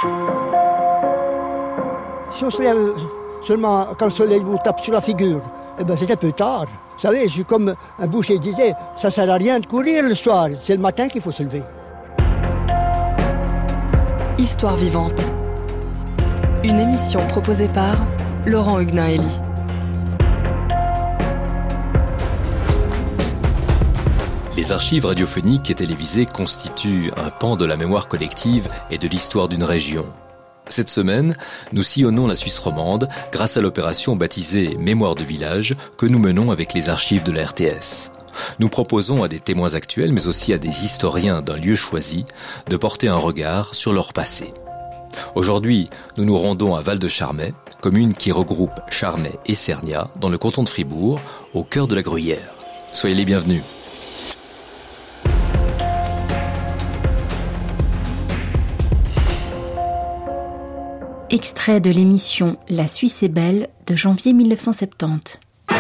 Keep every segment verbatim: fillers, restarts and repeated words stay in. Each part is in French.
Si on se lève seulement quand le soleil vous tape sur la figure, eh ben c'est un peu tard. Vous savez, je suis comme un boucher disait, ça ne sert à rien de courir le soir, c'est le matin qu'il faut se lever. Histoire vivante. Une émission proposée par Laurent Huguenin-Hélie. Les archives radiophoniques et télévisées constituent un pan de la mémoire collective et de l'histoire d'une région. Cette semaine, nous sillonnons la Suisse romande grâce à l'opération baptisée Mémoire de village que nous menons avec les archives de la R T S. Nous proposons à des témoins actuels, mais aussi à des historiens d'un lieu choisi, de porter un regard sur leur passé. Aujourd'hui, nous nous rendons à Val-de-Charmey, commune qui regroupe Charmey et Cernia, dans le canton de Fribourg, au cœur de la Gruyère. Soyez les bienvenus. Extrait de l'émission La Suisse est belle de janvier mille neuf cent soixante-dix.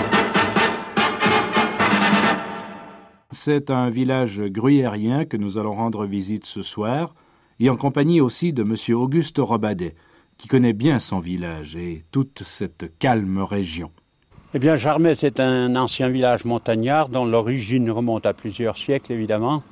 C'est un village gruyérien que nous allons rendre visite ce soir, et en compagnie aussi de M. Auguste Robadet, qui connaît bien son village et toute cette calme région. Eh bien, Charmey, c'est un ancien village montagnard dont l'origine remonte à plusieurs siècles, évidemment.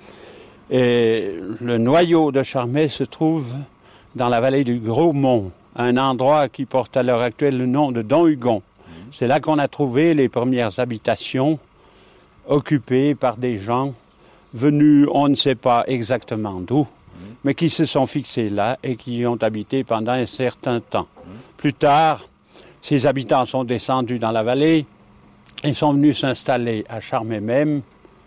Et le noyau de Charmey se trouve dans la vallée du Gros-Mont, un endroit qui porte à l'heure actuelle le nom de Don Hugon. C'est là qu'on a trouvé les premières habitations occupées par des gens venus, on ne sait pas exactement d'où, mais qui se sont fixés là et qui y ont habité pendant un certain temps. Plus tard, ces habitants sont descendus dans la vallée et sont venus s'installer à Charmey même,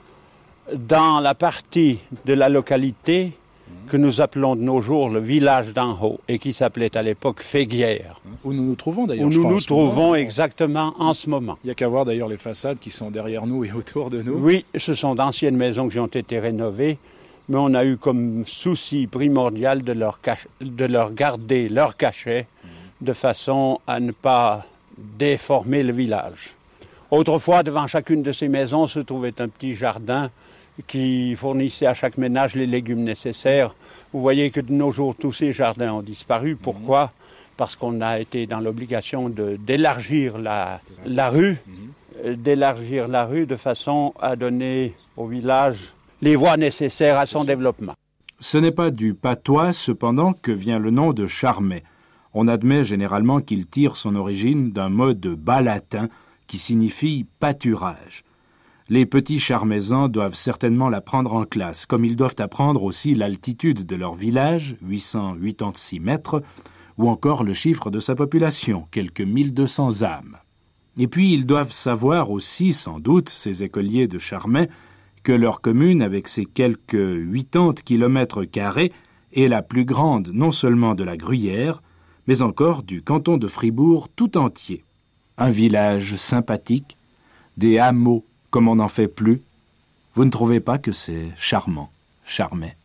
dans la partie de la localité que nous appelons de nos jours le village d'en haut et qui s'appelait à l'époque Féguière. Où nous nous trouvons d'ailleurs. Où je nous crois, nous trouvons moment. exactement en ce moment. Il n'y a qu'à voir d'ailleurs les façades qui sont derrière nous et autour de nous. Oui, ce sont d'anciennes maisons qui ont été rénovées, mais on a eu comme souci primordial de leur, cach- de leur garder leur cachet mmh. de façon à ne pas déformer le village. Autrefois, devant chacune de ces maisons se trouvait un petit jardin qui fournissait à chaque ménage les légumes nécessaires. Vous voyez que de nos jours, tous ces jardins ont disparu. Pourquoi ? Parce qu'on a été dans l'obligation de, d'élargir la, la rue, mmh. d'élargir la rue de façon à donner au village les voies nécessaires à son développement. Ce n'est pas du patois, cependant, que vient le nom de Charmey. On admet généralement qu'il tire son origine d'un mot de bas latin qui signifie pâturage. Les petits Charmeysans doivent certainement l'apprendre en classe, comme ils doivent apprendre aussi l'altitude de leur village, huit cent quatre-vingt-six mètres, ou encore le chiffre de sa population, quelques mille deux cents âmes. Et puis ils doivent savoir aussi, sans doute, ces écoliers de Charmey, que leur commune, avec ses quelques quatre-vingts kilomètres carrés, est la plus grande non seulement de la Gruyère, mais encore du canton de Fribourg tout entier. Un village sympathique, des hameaux comme on n'en fait plus. Vous ne trouvez pas que c'est charmant, Charmey?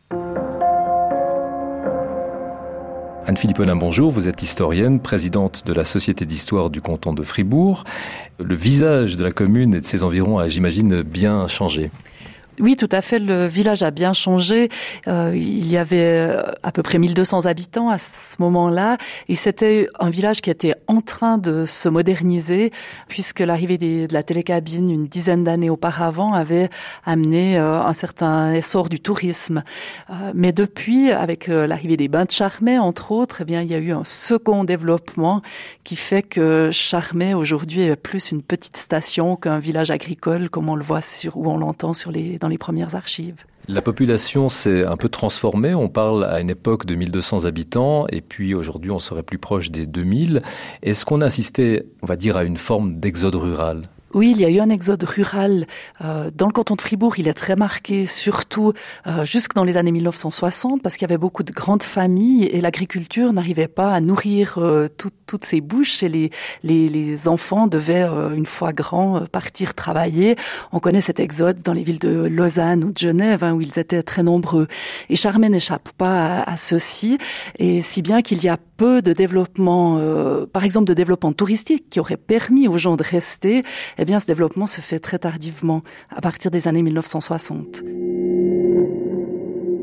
Anne-Philippe Olin, bonjour. Vous êtes historienne, présidente de la Société d'histoire du canton de Fribourg. Le visage de la commune et de ses environs a, j'imagine, bien changé. Oui, tout à fait. Le village a bien changé. Euh, il y avait à peu près mille deux cents habitants à ce moment-là. Et c'était un village qui était en train de se moderniser puisque l'arrivée des, de la télécabine une dizaine d'années auparavant avait amené euh, un certain essor du tourisme. Euh, mais depuis, avec euh, l'arrivée des bains de Charmey, entre autres, eh bien, il y a eu un second développement qui fait que Charmey, aujourd'hui, est plus une petite station qu'un village agricole, comme on le voit sur, ou on l'entend sur les, dans les premières archives. La population s'est un peu transformée. On parle à une époque de mille deux cents habitants et puis aujourd'hui on serait plus proche des deux mille. Est-ce qu'on a assisté, on va dire, à une forme d'exode rural ? Oui, il y a eu un exode rural euh, dans le canton de Fribourg. Il est très marqué, surtout euh, jusque dans les années mille neuf cent soixante, parce qu'il y avait beaucoup de grandes familles et l'agriculture n'arrivait pas à nourrir euh, tout, toutes ces bouches. Et les, les, les enfants devaient, euh, une fois grands, partir travailler. On connaît cet exode dans les villes de Lausanne ou de Genève, hein, où ils étaient très nombreux. Et Charmey n'échappe pas à, à ceci, et si bien qu'il y a peu de développement, euh, par exemple de développement touristique, qui aurait permis aux gens de rester. Eh bien, ce développement se fait très tardivement, à partir des années mille neuf cent soixante.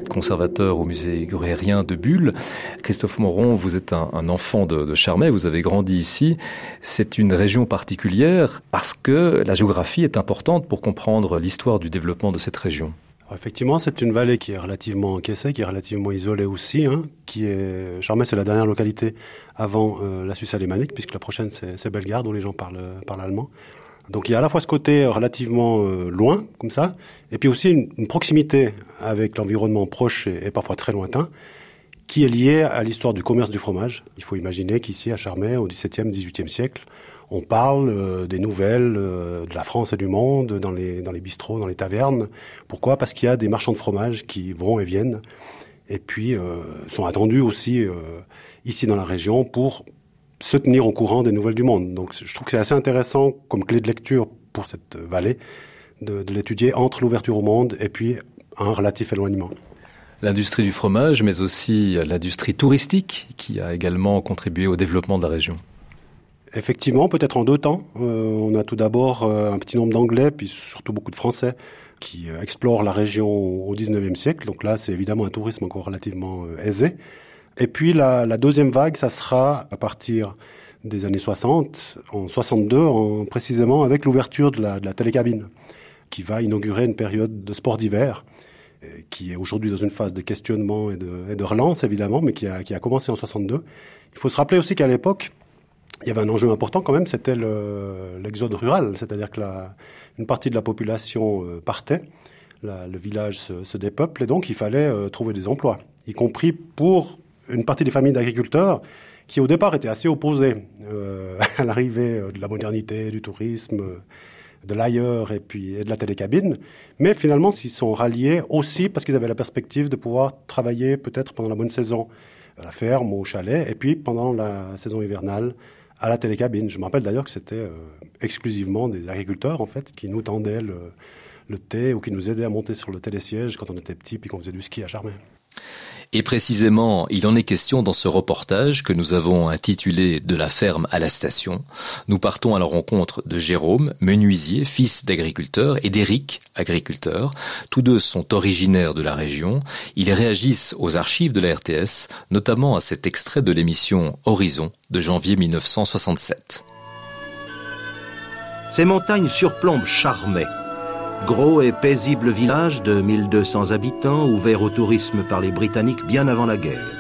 êtes conservateur au musée gruyérien de Bulle. Christophe Moron, vous êtes un, un enfant de, de Charmey, vous avez grandi ici. C'est une région particulière parce que la géographie est importante pour comprendre l'histoire du développement de cette région. Effectivement, c'est une vallée qui est relativement encaissée, qui est relativement isolée aussi. Hein, qui est... Charmey, c'est la dernière localité avant euh, la Suisse alémanique, puisque la prochaine, c'est, c'est Bellegarde, où les gens parlent, parlent allemand. Donc il y a à la fois ce côté relativement euh, loin, comme ça, et puis aussi une, une proximité avec l'environnement proche et, et parfois très lointain, qui est liée à l'histoire du commerce du fromage. Il faut imaginer qu'ici, à Charmey, au dix-septième, dix-huitième siècle, on parle euh, des nouvelles euh, de la France et du monde dans les, dans les bistrots, dans les tavernes. Pourquoi ? Parce qu'il y a des marchands de fromage qui vont et viennent, et puis euh, sont attendus aussi euh, ici dans la région pour se tenir au courant des nouvelles du monde. Donc je trouve que c'est assez intéressant comme clé de lecture pour cette vallée de, de l'étudier entre l'ouverture au monde et puis un relatif éloignement. L'industrie du fromage, mais aussi l'industrie touristique qui a également contribué au développement de la région. Effectivement, peut-être en deux temps. Euh, on a tout d'abord euh, un petit nombre d'Anglais, puis surtout beaucoup de Français qui euh, explorent la région au dix-neuvième siècle. Donc là, c'est évidemment un tourisme encore relativement euh, aisé. Et puis la, la deuxième vague, ça sera à partir des années soixante, en soixante-deux, en, précisément avec l'ouverture de la, de la télécabine, qui va inaugurer une période de sport d'hiver, qui est aujourd'hui dans une phase de questionnement et de, et de relance, évidemment, mais qui a, qui a commencé en soixante-deux. Il faut se rappeler aussi qu'à l'époque, il y avait un enjeu important quand même, c'était le, l'exode rural, c'est-à-dire que la, une partie de la population euh, partait, la, le village se, se dépeuple, et donc il fallait euh, trouver des emplois, y compris pour une partie des familles d'agriculteurs qui au départ étaient assez opposées euh, à l'arrivée de la modernité, du tourisme, de l'ailleurs et puis et de la télécabine, mais finalement s'y sont ralliés aussi parce qu'ils avaient la perspective de pouvoir travailler peut-être pendant la bonne saison à la ferme, au chalet, et puis pendant la saison hivernale à la télécabine. Je me rappelle d'ailleurs que c'était euh, exclusivement des agriculteurs en fait qui nous tendaient le, le thé ou qui nous aidaient à monter sur le télésiège quand on était petit puis qu'on faisait du ski à Charmey. Et précisément, il en est question dans ce reportage que nous avons intitulé « De la ferme à la station ». Nous partons à la rencontre de Jérôme, menuisier, fils d'agriculteur, et d'Éric, agriculteur. Tous deux sont originaires de la région. Ils réagissent aux archives de la R T S, notamment à cet extrait de l'émission Horizon de janvier mille neuf cent soixante-sept. Ces montagnes surplombent Charmey. Gros et paisible village de mille deux cents habitants, ouvert au tourisme par les Britanniques bien avant la guerre.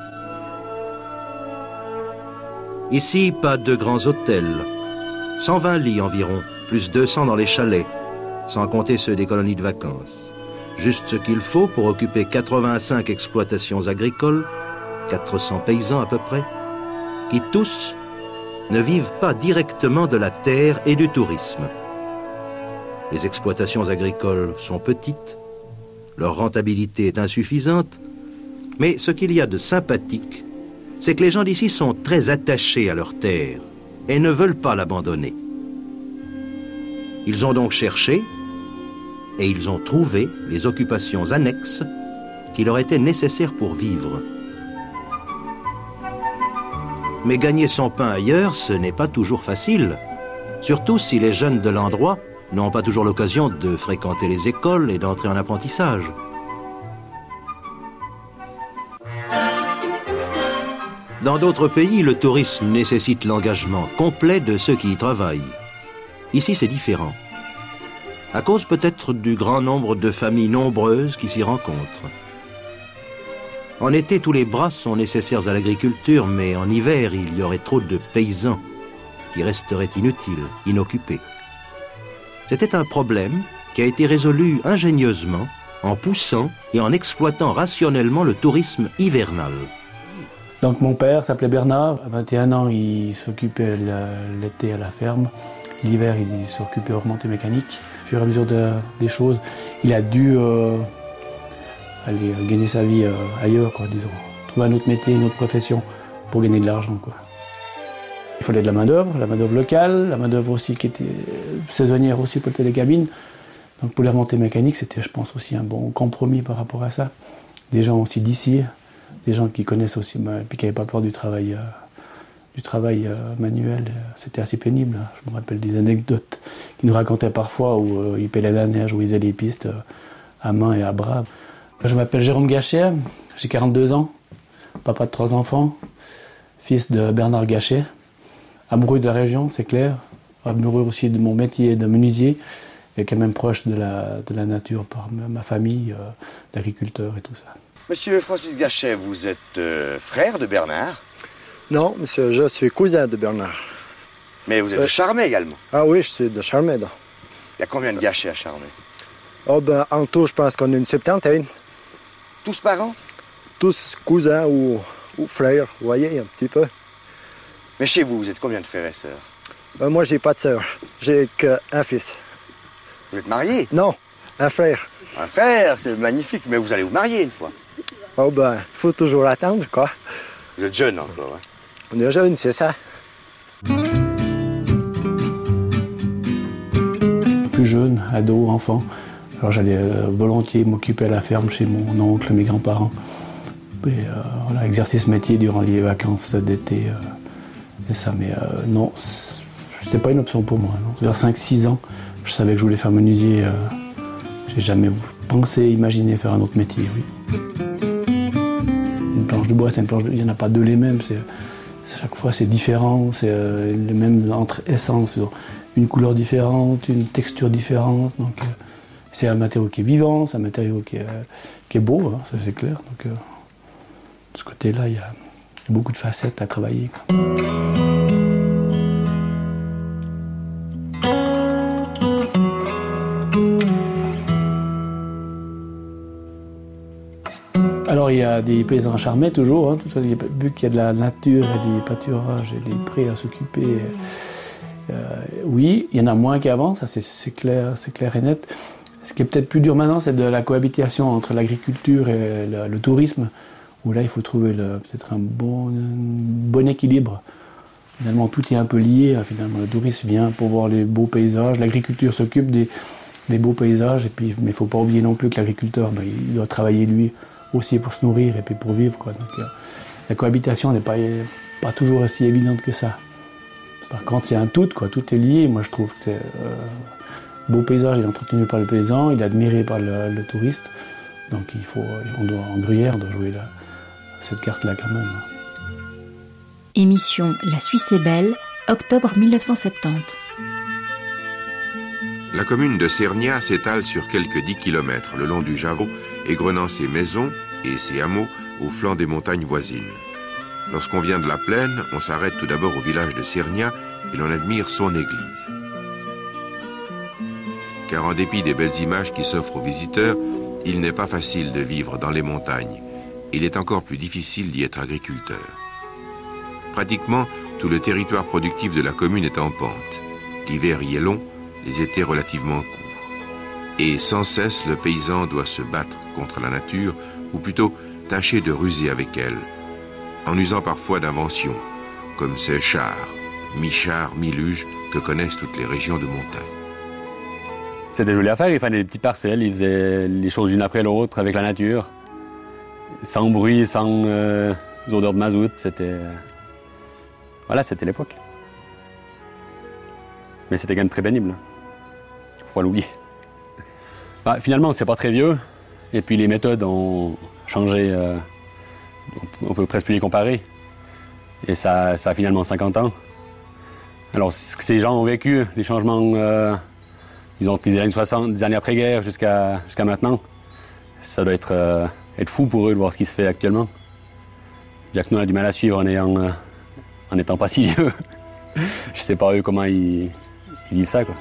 Ici, pas de grands hôtels. cent vingt lits environ, plus deux cents dans les chalets, sans compter ceux des colonies de vacances. Juste ce qu'il faut pour occuper quatre-vingt-cinq exploitations agricoles, quatre cents paysans à peu près, qui tous ne vivent pas directement de la terre et du tourisme. Les exploitations agricoles sont petites, leur rentabilité est insuffisante, mais ce qu'il y a de sympathique, c'est que les gens d'ici sont très attachés à leur terre et ne veulent pas l'abandonner. Ils ont donc cherché et ils ont trouvé les occupations annexes qui leur étaient nécessaires pour vivre. Mais gagner son pain ailleurs, ce n'est pas toujours facile, surtout si les jeunes de l'endroit n'ont pas toujours l'occasion de fréquenter les écoles et d'entrer en apprentissage. Dans d'autres pays, le tourisme nécessite l'engagement complet de ceux qui y travaillent. Ici, c'est différent. À cause peut-être du grand nombre de familles nombreuses qui s'y rencontrent. En été, tous les bras sont nécessaires à l'agriculture, mais en hiver, il y aurait trop de paysans qui resteraient inutiles, inoccupés. C'était un problème qui a été résolu ingénieusement en poussant et en exploitant rationnellement le tourisme hivernal. Donc mon père s'appelait Bernard, à vingt et un ans il s'occupait l'été à la ferme, l'hiver il s'occupait de remontée mécanique. Au fur et à mesure de, des choses, il a dû euh, aller gagner sa vie euh, ailleurs, quoi, disons. Trouver un autre métier, une autre profession pour gagner de l'argent, quoi. Il fallait de la main-d'œuvre, la main-d'œuvre locale, la main-d'œuvre aussi qui était saisonnière aussi pour les télécabines. Donc pour les remontées mécaniques, c'était, je pense, aussi un bon compromis par rapport à ça. Des gens aussi d'ici, des gens qui connaissent aussi, et puis qui n'avaient pas peur du travail, euh, du travail euh, manuel. C'était assez pénible. Je me rappelle des anecdotes qu'ils nous racontaient parfois où euh, ils pélaient la neige, où ils faisaient les pistes euh, à main et à bras. Je m'appelle Jérôme Gachet, j'ai quarante-deux ans, papa de trois enfants, fils de Bernard Gachet, amoureux de la région, c'est clair, amoureux aussi de mon métier de menuisier, et quand même proche de la, de la nature par ma famille, euh, d'agriculteurs et tout ça. Monsieur Francis Gachet, vous êtes euh, frère de Bernard? Non, monsieur, je suis cousin de Bernard. Mais vous êtes euh, de Charmey également? Ah oui, je suis de Charmey. Là. Il y a combien de Gachet à Charmey? Oh ben, en tout, je pense qu'on a une septantaine. Tous parents? Tous cousins ou, ou frères, vous voyez, un petit peu. Mais chez vous, vous êtes combien de frères et sœurs? Ben, moi, j'ai pas de sœur. J'ai qu'un fils. Vous êtes marié? Non, un frère. Un frère, c'est magnifique, mais vous allez vous marier une fois. Oh ben, il faut toujours attendre, quoi. Vous êtes jeune encore, hein? On est jeune, c'est ça. Plus jeune, ado, enfant. Alors j'allais euh, volontiers m'occuper à la ferme chez mon oncle, mes grands-parents. Et euh, voilà, exercer ce métier durant les vacances d'été. Euh, et ça, mais euh, non, c'était pas une option pour moi. Non. Vers cinq six ans, je savais que je voulais faire menuisier. Euh, j'ai jamais pensé, imaginé faire un autre métier, oui. Une planche de bois, c'est une planche de... il n'y en a pas deux les mêmes. C'est... Chaque fois, c'est différent. C'est euh, les mêmes entre essences. Une couleur différente, une texture différente. Donc, euh, c'est un matériau qui est vivant, c'est un matériau qui est, euh, qui est beau, hein, ça c'est clair. Donc, euh, de ce côté-là, il y a beaucoup de facettes à travailler, quoi. Alors il y a des paysans à Charmey toujours, hein, toute façon, vu qu'il y a de la nature et des pâturages et des prés à s'occuper. Euh, oui, il y en a moins qu'avant, ça c'est, c'est clair, c'est clair et net. Ce qui est peut-être plus dur maintenant, c'est de la cohabitation entre l'agriculture et le, le tourisme, où là il faut trouver le, peut-être un bon, un bon équilibre. Finalement tout est un peu lié, hein, finalement le tourisme vient pour voir les beaux paysages, l'agriculture s'occupe des, des beaux paysages, et puis, mais il ne faut pas oublier non plus que l'agriculteur, ben, il doit travailler lui aussi pour se nourrir et puis pour vivre, quoi. Donc, euh, la cohabitation n'est pas, pas toujours aussi évidente que ça. Par contre, c'est un tout, quoi. Tout est lié. Moi, je trouve que c'est euh, beau paysage, il est entretenu par le paysan, il est admiré par le, le touriste. Donc, il faut, on doit, en Gruyère, on doit jouer la, cette carte-là quand même. Émission La Suisse est belle, octobre mille neuf cent soixante-dix. La commune de Cernia s'étale sur quelques dix kilomètres le long du Javot, égrenant ses maisons et ses hameaux au flanc des montagnes voisines. Lorsqu'on vient de la plaine, on s'arrête tout d'abord au village de Cernia et l'on admire son église. Car en dépit des belles images qui s'offrent aux visiteurs, il n'est pas facile de vivre dans les montagnes. Il est encore plus difficile d'y être agriculteur. Pratiquement, tout le territoire productif de la commune est en pente. L'hiver y est long, les étés relativement courts. Et sans cesse, le paysan doit se battre contre la nature, ou plutôt tâcher de ruser avec elle, en usant parfois d'inventions, comme ces chars, mi-chars, mi-luges, que connaissent toutes les régions de montagne. C'était joli à faire, il fallait des petites parcelles, il faisait les choses l'une après l'autre avec la nature, sans bruit, sans euh, odeurs de mazout, c'était... Voilà, c'était l'époque. Mais c'était quand même très pénible. Faut pas l'oublier. Bah, finalement, c'est pas très vieux. Et puis les méthodes ont changé. Euh, on peut presque plus les comparer. Et ça, ça a finalement cinquante ans. Alors, ce que ces gens ont vécu, les changements, euh, disons, des années soixante, des années après-guerre jusqu'à jusqu'à maintenant, ça doit être, euh, être fou pour eux de voir ce qui se fait actuellement. Déjà que nous, on a du mal à suivre en ayant, euh, en étant pas si vieux. Je sais pas eux comment ils, ils vivent ça, quoi.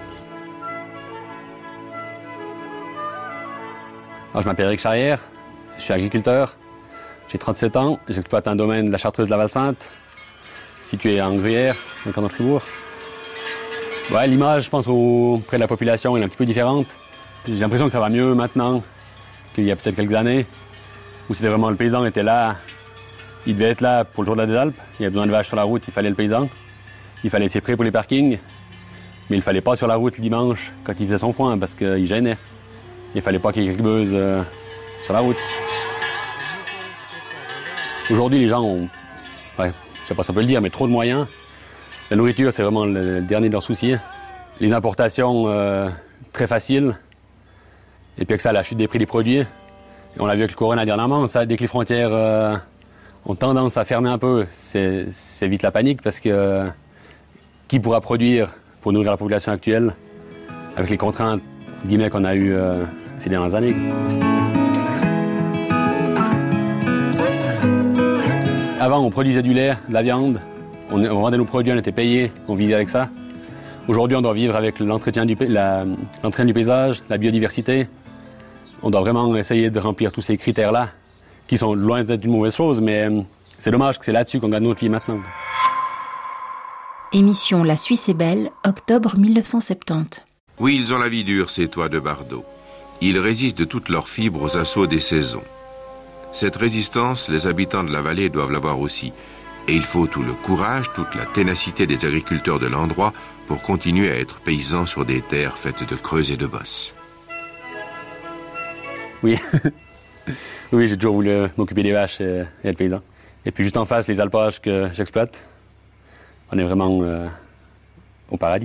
Alors, je m'appelle Eric Charrière, je suis agriculteur, j'ai trente-sept ans, j'exploite un domaine de la Chartreuse de la Val-Sainte, situé en Gruyère, dans le canton de Fribourg. Ouais, l'image, je pense, auprès de la population, elle est un petit peu différente. J'ai l'impression que ça va mieux maintenant qu'il y a peut-être quelques années, où c'était vraiment le paysan était là, il devait être là pour le jour de la des Alpes, il y avait besoin de vaches sur la route, il fallait le paysan, il fallait ses prêts pour les parkings, mais il ne fallait pas sur la route le dimanche quand il faisait son foin parce qu'il gênait. Il ne fallait pas qu'il y ait quelques beuses euh, sur la route. Aujourd'hui, les gens ont, ouais, je ne sais pas si on peut le dire, mais trop de moyens. La nourriture, c'est vraiment le, le dernier de leurs soucis. Les importations, euh, très faciles. Et puis avec ça, la chute des prix des produits. Et on l'a vu avec le corona dernièrement, ça, dès que les frontières euh, ont tendance à fermer un peu, c'est, c'est vite la panique parce que euh, qui pourra produire pour nourrir la population actuelle avec les contraintes guillemets qu'on a eues euh, ces dernières années. Avant, on produisait du lait, de la viande, on, on vendait nos produits, on était payés, on vivait avec ça. Aujourd'hui, on doit vivre avec l'entretien du, la, l'entretien du paysage, la biodiversité. On doit vraiment essayer de remplir tous ces critères-là, qui sont loin d'être une mauvaise chose, mais c'est dommage que c'est là-dessus qu'on gagne notre vie maintenant. Émission La Suisse est belle, octobre mille neuf cent soixante-dix. Oui, ils ont la vie dure, ces toits de Bardo. Ils résistent de toutes leurs fibres aux assauts des saisons. Cette résistance, les habitants de la vallée doivent l'avoir aussi. Et il faut tout le courage, toute la ténacité des agriculteurs de l'endroit pour continuer à être paysans sur des terres faites de creux et de bosses. Oui, oui, j'ai toujours voulu m'occuper des vaches et être paysan. Et puis juste en face, les alpages que j'exploite, on est vraiment euh, au paradis.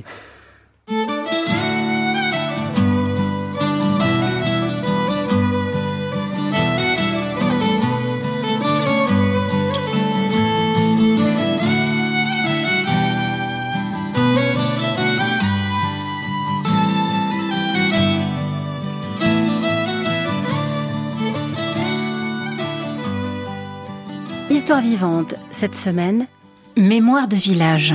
Histoire vivante, cette semaine, mémoire de village.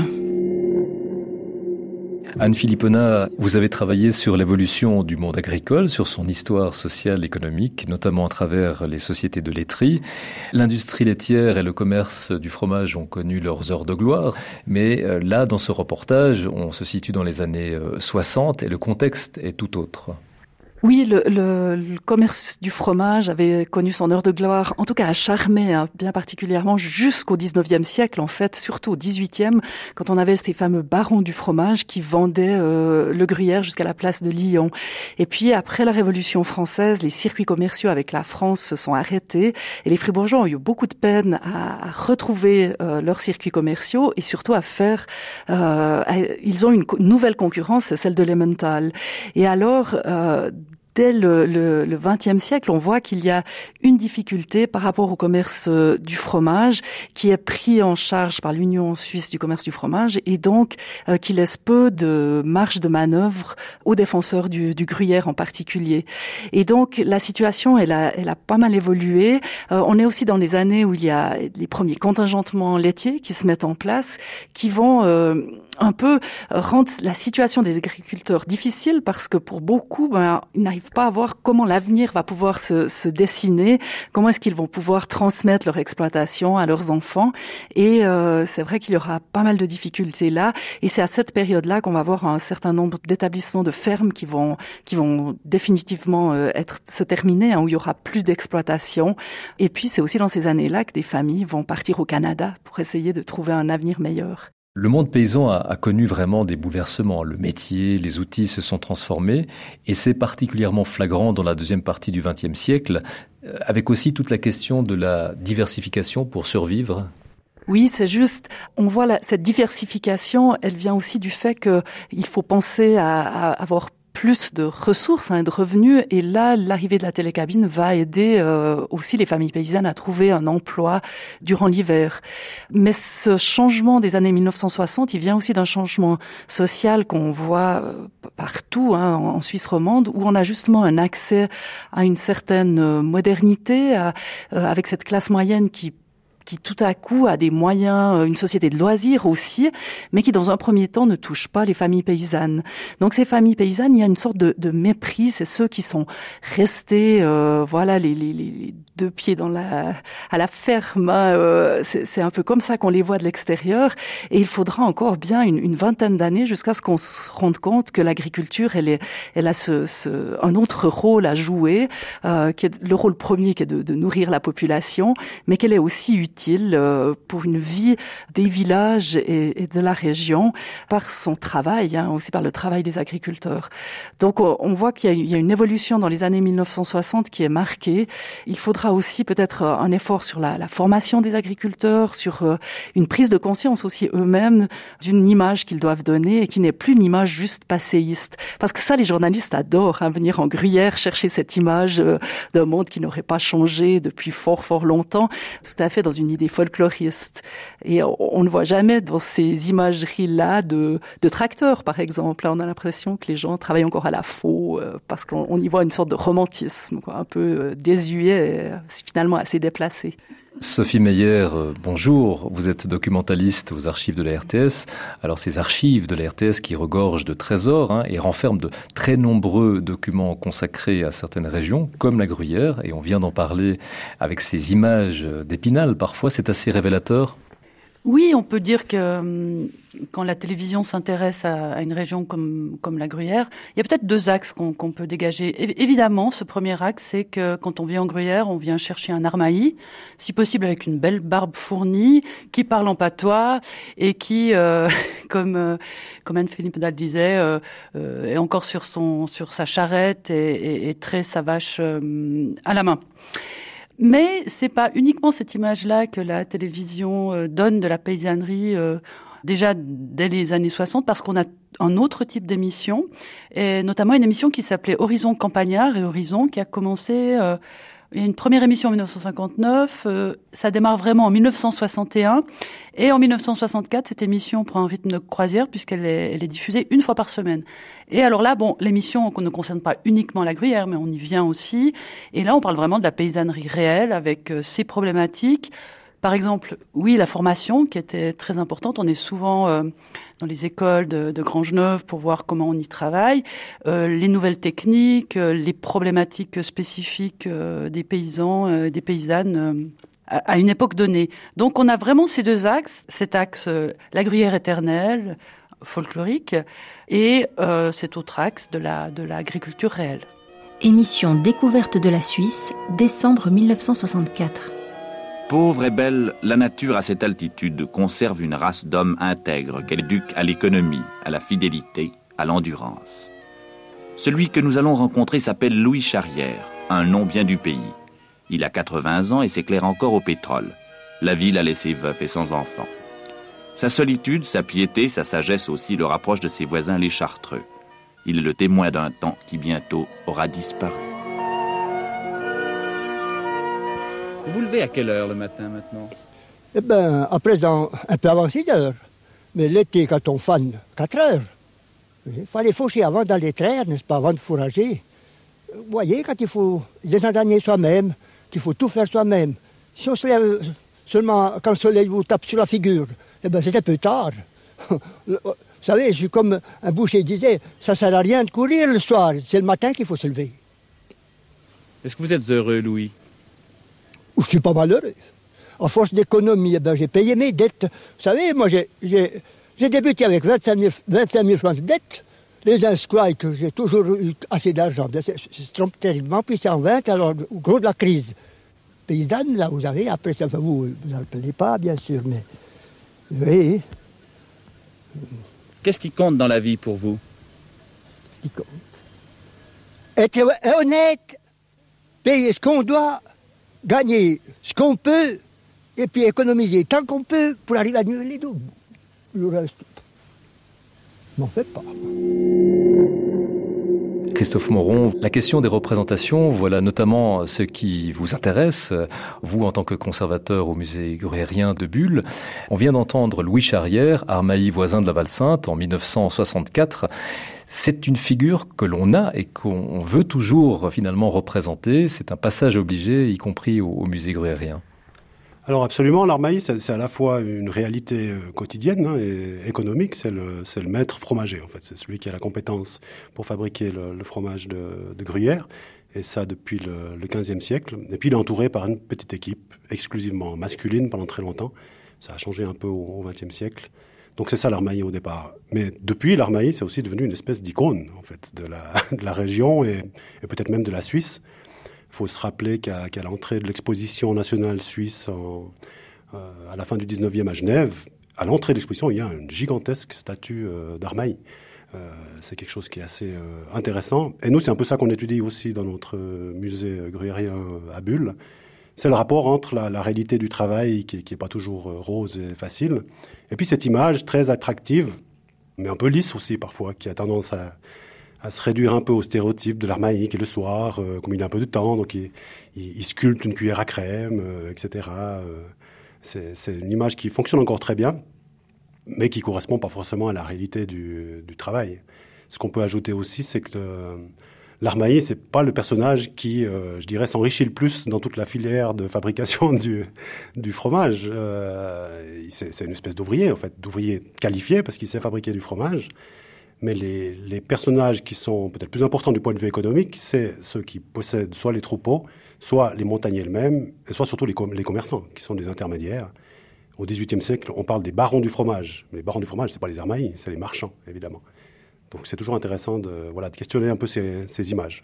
Anne Philippona, vous avez travaillé sur l'évolution du monde agricole, sur son histoire sociale, économique, notamment à travers les sociétés de laiterie. L'industrie laitière et le commerce du fromage ont connu leurs heures de gloire, mais là, dans ce reportage, on se situe dans les années soixante et le contexte est tout autre. Oui, le, le, le commerce du fromage avait connu son heure de gloire, en tout cas à Charmey, hein, bien particulièrement jusqu'au dix-neuvième siècle, en fait, surtout au dix-huitième, quand on avait ces fameux barons du fromage qui vendaient euh, le gruyère jusqu'à la place de Lyon. Et puis, après la Révolution française, les circuits commerciaux avec la France se sont arrêtés et les Fribourgeois ont eu beaucoup de peine à, à retrouver euh, leurs circuits commerciaux et surtout à faire... Euh, à, ils ont une co- nouvelle concurrence, c'est celle de l'Emmental. Et alors... Euh, Dès le, le, le vingtième siècle, on voit qu'il y a une difficulté par rapport au commerce euh, du fromage qui est pris en charge par l'Union suisse du commerce du fromage et donc euh, qui laisse peu de marge de manœuvre aux défenseurs du, du gruyère en particulier. Et donc la situation, elle a, elle a pas mal évolué. Euh, on est aussi dans les années où il y a les premiers contingentements laitiers qui se mettent en place, qui vont euh, un peu rendre la situation des agriculteurs difficile parce que pour beaucoup, ben, ils n'arrivent pas à voir comment l'avenir va pouvoir se, se dessiner, comment est-ce qu'ils vont pouvoir transmettre leur exploitation à leurs enfants. Et euh, c'est vrai qu'il y aura pas mal de difficultés là. Et c'est à cette période-là qu'on va voir un certain nombre d'établissements de fermes qui vont qui vont définitivement euh, être se terminer, hein, où il y aura plus d'exploitation. Et puis c'est aussi dans ces années-là que des familles vont partir au Canada pour essayer de trouver un avenir meilleur. Le monde paysan a, a connu vraiment des bouleversements. Le métier, les outils se sont transformés et c'est particulièrement flagrant dans la deuxième partie du vingtième siècle, avec aussi toute la question de la diversification pour survivre. Oui, c'est juste. On voit la, cette diversification, elle vient aussi du fait qu'il faut penser à, à avoir plus de ressources, hein, de revenus. Et là, l'arrivée de la télécabine va aider euh, aussi les familles paysannes à trouver un emploi durant l'hiver. Mais ce changement des années mille neuf cent soixante, il vient aussi d'un changement social qu'on voit euh, partout, hein, en, en Suisse romande, où on a justement un accès à une certaine modernité, à, euh, avec cette classe moyenne qui qui tout à coup a des moyens, une société de loisirs aussi, mais qui dans un premier temps ne touche pas les familles paysannes. Donc ces familles paysannes, il y a une sorte de, de mépris, c'est ceux qui sont restés, euh, voilà, les, les, les deux pieds dans la, à la ferme. Euh, c'est, c'est un peu comme ça qu'on les voit de l'extérieur, et il faudra encore bien une, une vingtaine d'années jusqu'à ce qu'on se rende compte que l'agriculture, elle, est, elle a ce, ce, un autre rôle à jouer, euh, qui est le rôle premier, qui est de, de nourrir la population, mais qu'elle est aussi utile utile euh, pour une vie des villages et, et de la région par son travail, hein, aussi par le travail des agriculteurs. Donc on voit qu'il y a, il y a une évolution dans les années mille neuf cent soixante qui est marquée. Il faudra aussi peut-être un effort sur la, la formation des agriculteurs, sur euh, une prise de conscience aussi eux-mêmes d'une image qu'ils doivent donner et qui n'est plus une image juste passéiste. Parce que ça, les journalistes adorent, hein, venir en Gruyère chercher cette image euh, d'un monde qui n'aurait pas changé depuis fort, fort longtemps, tout à fait dans une idée folkloriste. Et on, on ne voit jamais dans ces imageries-là de, de tracteurs, par exemple. Là, on a l'impression que les gens travaillent encore à la faux, euh, parce qu'on on y voit une sorte de romantisme, quoi, un peu euh, désuet, et c'est finalement assez déplacé. Sophie Meyer, bonjour. Vous êtes documentaliste aux archives de la R T S. Alors ces archives de la R T S qui regorgent de trésors hein, et renferment de très nombreux documents consacrés à certaines régions, comme la Gruyère, et on vient d'en parler avec ces images d'Épinal parfois, c'est assez révélateur. Oui, on peut dire que euh, quand la télévision s'intéresse à, à une région comme, comme la Gruyère, il y a peut-être deux axes qu'on, qu'on peut dégager. É- évidemment, ce premier axe, c'est que quand on vient en Gruyère, on vient chercher un armaï, si possible avec une belle barbe fournie, qui parle en patois et qui, euh, comme euh, comme Anne-Philippe Dahl disait, euh, euh, est encore sur son sur sa charrette et, et, et traite sa vache euh, à la main. Mais c'est pas uniquement cette image-là que la télévision euh, donne de la paysannerie euh, déjà dès les années soixante, parce qu'on a un autre type d'émission, et notamment une émission qui s'appelait Horizon Campagnard et Horizon, qui a commencé... Euh, il y a une première émission en mille neuf cent cinquante-neuf, euh, ça démarre vraiment en mille neuf cent soixante et un, et en mille neuf cent soixante-quatre, cette émission prend un rythme de croisière puisqu'elle est, elle est diffusée une fois par semaine. Et alors là, bon, l'émission ne concerne pas uniquement la Gruyère, mais on y vient aussi, et là on parle vraiment de la paysannerie réelle avec euh, ses problématiques. Par exemple, oui, la formation qui était très importante. On est souvent euh, dans les écoles de, de Grangeneuve pour voir comment on y travaille. Euh, les nouvelles techniques, euh, les problématiques spécifiques euh, des paysans, euh, des paysannes euh, à, à une époque donnée. Donc on a vraiment ces deux axes. Cet axe, euh, la Gruyère éternelle, folklorique, et euh, cet autre axe de la, de l'agriculture réelle. Émission Découverte de la Suisse, décembre mille neuf cent soixante-quatre. Pauvre et belle, la nature à cette altitude conserve une race d'hommes intègres qu'elle éduque à l'économie, à la fidélité, à l'endurance. Celui que nous allons rencontrer s'appelle Louis Charrière, un nom bien du pays. Il a quatre-vingts ans et s'éclaire encore au pétrole. La ville a laissé veuf et sans enfants. Sa solitude, sa piété, sa sagesse aussi le rapprochent de ses voisins les Chartreux. Il est le témoin d'un temps qui bientôt aura disparu. Vous vous levez à quelle heure le matin maintenant? Eh bien, à présent, un peu avant six heures. Mais l'été, quand on fane, quatre heures. Il fallait faucher avant d'aller traire, n'est-ce pas, avant de fourrager. Vous voyez, quand il faut désendagner soi-même, qu'il faut tout faire soi-même. Si on se lève seulement quand le soleil vous tape sur la figure, eh bien, c'est un peu tard. Vous savez, je suis comme un boucher disait, ça ne sert à rien de courir le soir, c'est le matin qu'il faut se lever. Est-ce que vous êtes heureux, Louis? Je suis pas malheureux. À force d'économie, eh ben, j'ai payé mes dettes. Vous savez, moi, j'ai, j'ai, j'ai débuté avec vingt-cinq mille francs de dettes. Les inscrits, que j'ai toujours eu assez d'argent. C'est, c'est trompe terriblement. Puis c'est en vingt, alors, au gros de la crise paysanne, là, vous avez, après, ça, vous vous n'en plaît pas, bien sûr, mais... Oui. Qu'est-ce qui compte dans la vie pour vous? Qu'est-ce qui compte? Être honnête, payer ce qu'on doit, gagner ce qu'on peut, et puis économiser tant qu'on peut pour arriver à annuler les doubles. Le reste, je m'en fais pas. Christophe Moron, la question des représentations, voilà notamment ce qui vous intéresse, vous en tant que conservateur au musée gruyérien de Bulle. On vient d'entendre Louis Charrière, armaï voisin de la Val-Sainte en mille neuf cent soixante-quatre. C'est une figure que l'on a et qu'on veut toujours finalement représenter. C'est un passage obligé, y compris au, au musée gruyérien. Alors absolument, l'armaï, c'est, c'est à la fois une réalité quotidienne hein, et économique. C'est le, c'est le maître fromager, en fait. C'est celui qui a la compétence pour fabriquer le, le fromage de, de Gruyère. Et ça depuis le, le quinzième siècle. Et puis il est entouré par une petite équipe exclusivement masculine pendant très longtemps. Ça a changé un peu au, au vingtième siècle. Donc c'est ça l'armaï au départ. Mais depuis, l'armaï, c'est aussi devenu une espèce d'icône, en fait, de la, de la région et, et peut-être même de la Suisse. Il faut se rappeler qu'à, qu'à l'entrée de l'exposition nationale suisse en, Euh, à la fin du dix-neuvième à Genève, à l'entrée de l'exposition, il y a une gigantesque statue euh, d'Armailly. Euh, c'est quelque chose qui est assez euh, intéressant. Et nous, c'est un peu ça qu'on étudie aussi dans notre musée gruyérien à Bulle. C'est le rapport entre la, la réalité du travail, qui n'est pas toujours euh, rose et facile, et puis cette image très attractive, mais un peu lisse aussi parfois, qui a tendance à, à se réduire un peu au stéréotype de l'Armailly qui, le soir, euh, comme il a un peu de temps, donc il, il, il sculpte une cuillère à crème, euh, et cetera. Euh, c'est, c'est une image qui fonctionne encore très bien, mais qui ne correspond pas forcément à la réalité du, du travail. Ce qu'on peut ajouter aussi, c'est que euh, l'Armailly, c'est pas le personnage qui, euh, je dirais, s'enrichit le plus dans toute la filière de fabrication du, du fromage. Euh, c'est, c'est une espèce d'ouvrier, en fait, d'ouvrier qualifié parce qu'il sait fabriquer du fromage. Mais les, les personnages qui sont peut-être plus importants du point de vue économique, c'est ceux qui possèdent soit les troupeaux, soit les montagniers elles-mêmes, et soit surtout les, com- les commerçants, qui sont des intermédiaires. Au dix-huitième siècle, on parle des barons du fromage. Mais les barons du fromage, c'est pas les Armailly, c'est les marchands, évidemment. Donc c'est toujours intéressant de, voilà, de questionner un peu ces, ces images.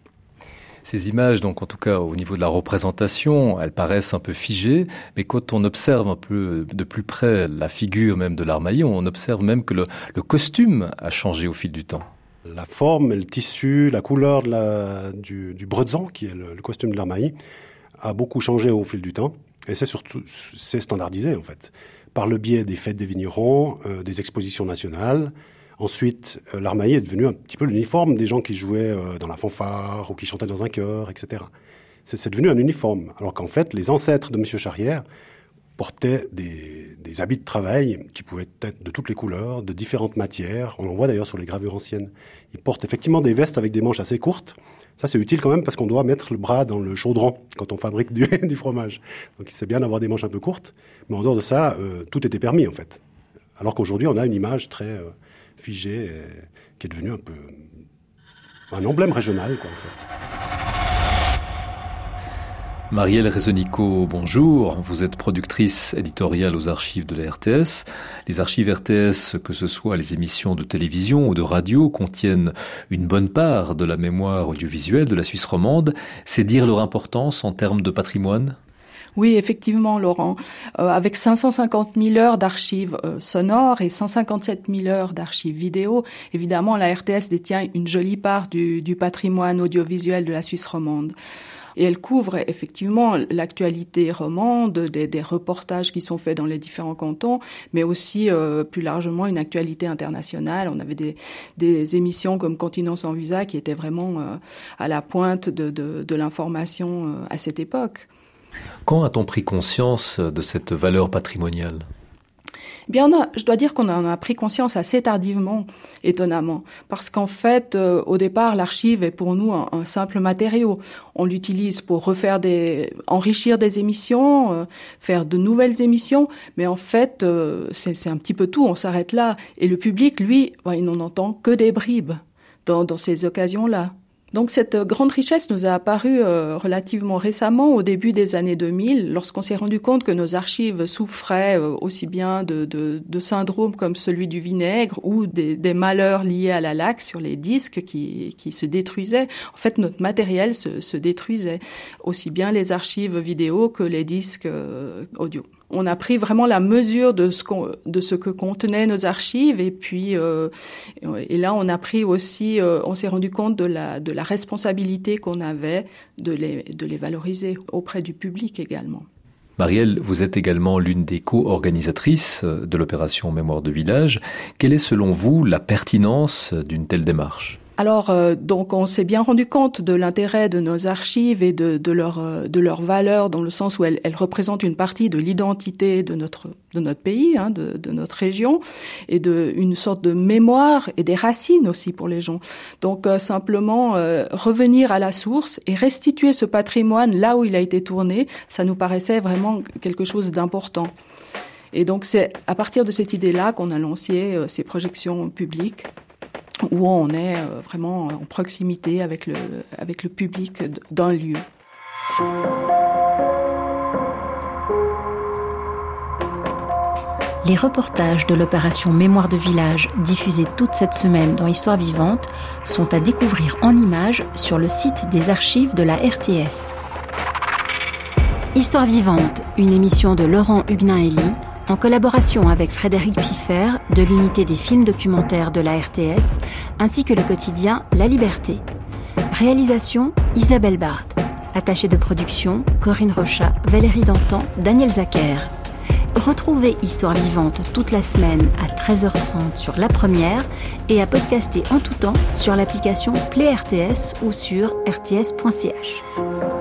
Ces images, donc en tout cas au niveau de la représentation, elles paraissent un peu figées, mais quand on observe un peu de plus près la figure même de l'Armailly, on observe même que le, le costume a changé au fil du temps. La forme, le tissu, la couleur de la, du, du bretzan, qui est le, le costume de l'Armailly, a beaucoup changé au fil du temps. Et c'est surtout c'est standardisé, en fait, par le biais des fêtes des vignerons, euh, des expositions nationales. Ensuite, euh, l'Armailly est devenu un petit peu l'uniforme des gens qui jouaient euh, dans la fanfare ou qui chantaient dans un chœur, et cetera. C'est, c'est devenu un uniforme, alors qu'en fait, les ancêtres de M. Charrière portaient des, des habits de travail qui pouvaient être de toutes les couleurs, de différentes matières. On en voit d'ailleurs sur les gravures anciennes. Ils portent effectivement des vestes avec des manches assez courtes. Ça, c'est utile quand même parce qu'on doit mettre le bras dans le chaudron quand on fabrique du, du fromage. Donc, c'est bien d'avoir des manches un peu courtes. Mais en dehors de ça, euh, tout était permis, en fait. Alors qu'aujourd'hui, on a une image très euh, figée, et, qui est devenue un peu un emblème régional, quoi, en fait. Marielle Rezonico, bonjour. Vous êtes productrice éditoriale aux archives de la R T S. Les archives R T S, que ce soit les émissions de télévision ou de radio, contiennent une bonne part de la mémoire audiovisuelle de la Suisse romande. C'est dire leur importance en termes de patrimoine ? Oui, effectivement, Laurent. Euh, avec cinq cent cinquante mille heures d'archives euh, sonores et cent cinquante-sept mille heures d'archives vidéo, évidemment, la R T S détient une jolie part du, du patrimoine audiovisuel de la Suisse romande. Et elle couvre effectivement l'actualité romande, des, des reportages qui sont faits dans les différents cantons, mais aussi euh, plus largement une actualité internationale. On avait des, des émissions comme Continent sans visa qui étaient vraiment euh, à la pointe de, de, de l'information euh, à cette époque. Quand a-t-on pris conscience de cette valeur patrimoniale ? Eh bien, on a, je dois dire qu'on en a pris conscience assez tardivement, étonnamment, parce qu'en fait, euh, au départ, l'archive est pour nous un, un simple matériau. On l'utilise pour refaire des, enrichir des émissions, euh, faire de nouvelles émissions, mais en fait, euh, c'est, c'est un petit peu tout. On s'arrête là, et le public, lui, bah, il n'en entend que des bribes dans, dans ces occasions-là. Donc cette grande richesse nous a apparu euh, relativement récemment, au début des années deux mille, lorsqu'on s'est rendu compte que nos archives souffraient euh, aussi bien de, de, de syndromes comme celui du vinaigre ou des, des malheurs liés à la laque sur les disques qui, qui se détruisaient. En fait, notre matériel se, se détruisait, aussi bien les archives vidéo que les disques euh, audio. On a pris vraiment la mesure de ce, qu'on, de ce que contenaient nos archives et puis euh, et là on a pris aussi, euh, on s'est rendu compte de la de la responsabilité qu'on avait de les de les valoriser auprès du public également. Marielle, vous êtes également l'une des co-organisatrices de l'opération Mémoire de Village. Quelle est selon vous la pertinence d'une telle démarche ? Alors, euh, donc, on s'est bien rendu compte de l'intérêt de nos archives et de, de leur euh, de leur valeur, dans le sens où elles, elles représentent une partie de l'identité de notre de notre pays, hein, de, de notre région, et de une sorte de mémoire et des racines aussi pour les gens. Donc, euh, simplement euh, revenir à la source et restituer ce patrimoine là où il a été tourné, ça nous paraissait vraiment quelque chose d'important. Et donc, c'est à partir de cette idée-là qu'on a lancé euh, ces projections publiques, où on est vraiment en proximité avec le, avec le public d'un lieu. Les reportages de l'opération Mémoire de Village, diffusés toute cette semaine dans Histoire vivante, sont à découvrir en images sur le site des archives de la R T S. Histoire vivante, une émission de Laurent Huguenin-Elie, en collaboration avec Frédéric Piffer de l'unité des films documentaires de la R T S, ainsi que le quotidien La Liberté. Réalisation Isabelle Barthes. Attachée de production Corinne Rochat, Valérie Dantan, Daniel Zacher. Retrouvez Histoire vivante toute la semaine à treize heures trente sur La Première et à podcaster en tout temps sur l'application Play R T S ou sur r t s point c h.